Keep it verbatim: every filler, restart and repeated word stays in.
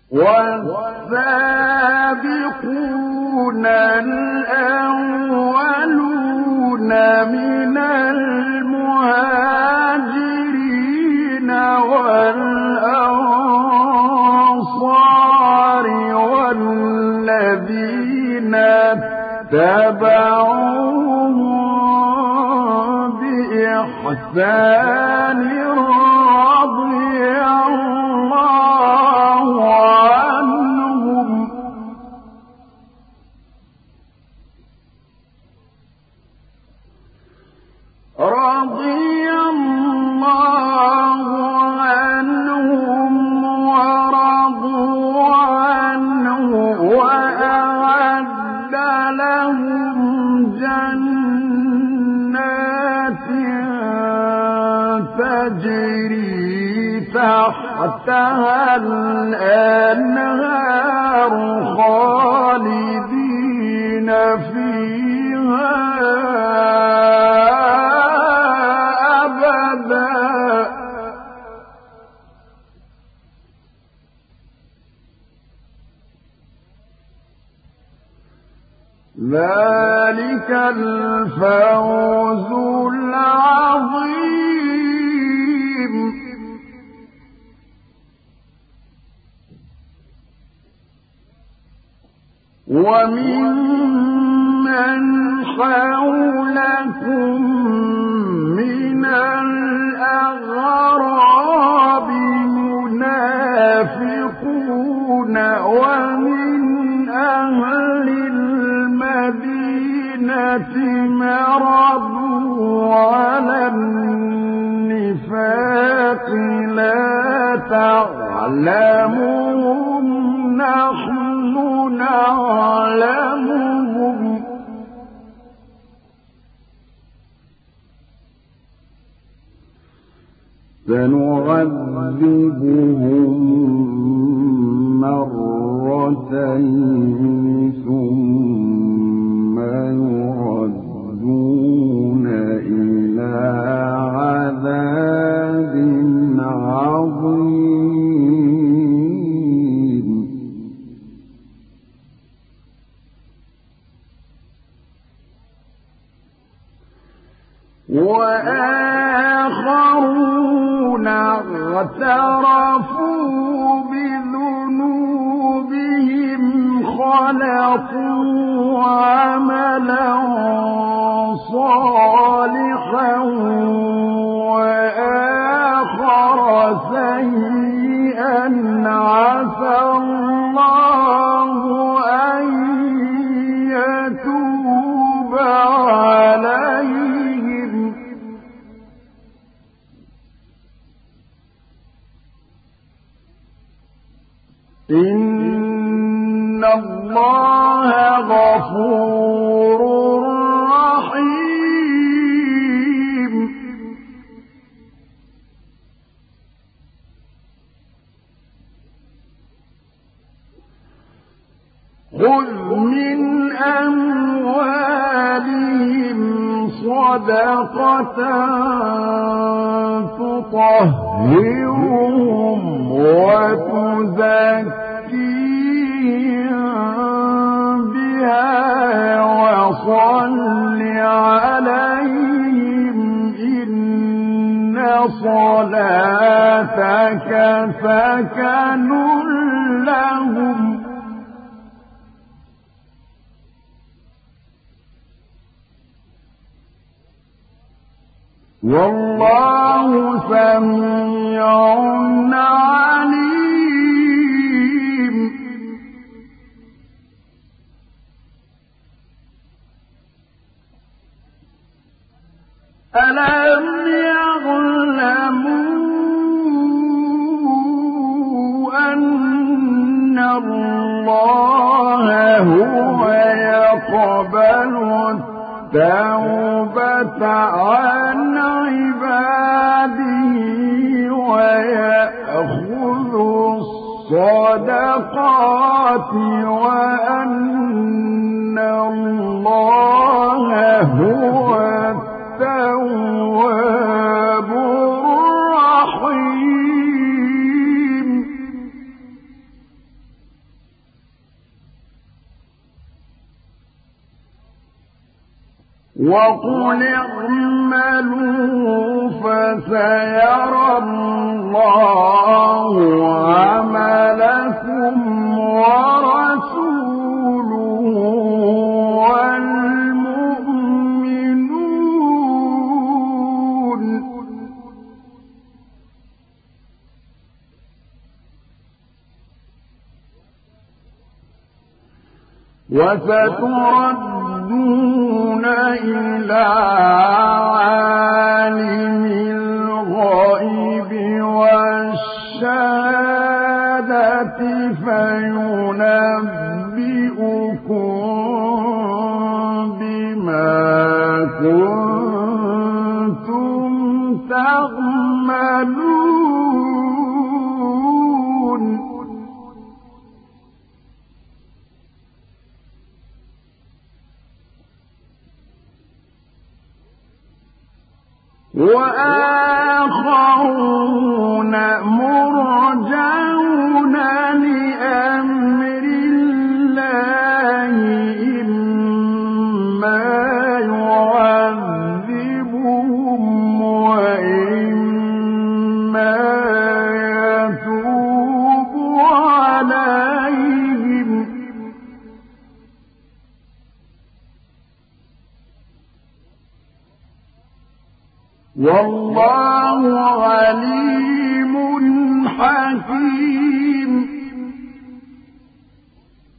والسابقون الأولون من المهاجرين والأنصار والذين اتبعوهم بإحسان رضي الله عنهم رضي الله عنهم ورضوا عنه وأعد لهم جنات تجري تحتها الأنهار خالدين فيها أبدا ذلك الفوز العظيم. وممن حولكم من الأعراب منافقون ومن أهل المدينة مرضوا على النفاق لا تعلمهم نحن نعلمهم سنعذبهم مرتين ثم يردون إلى عذاب عظيم. وآخرون اعترفوا بذنوبهم خلقوا عملا صالحا وآخر سيئا عسى الله أن يتوب عليهم إن الله غفور رحيم. خذ من أموالهم صدقة تطهرهم وتزكيهم بها وصل عليهم إن صلاتك سكن لهم والله سميع عليم. ألم يعلموا أن الله هو يقبل التوبة عن عباده ويأخذ الصدقات وأن الله هو التواب الرحيم. وقل اعملوا فسيرى الله عملكم ورسوله والمؤمنون وستردون إلى عالم الغيب والشهادة فينبئكم بما كنتم تعملون وآخرون مرجعون لأمر الله إما يعذبهم وإما يتوب عليهم والله عليم حكيم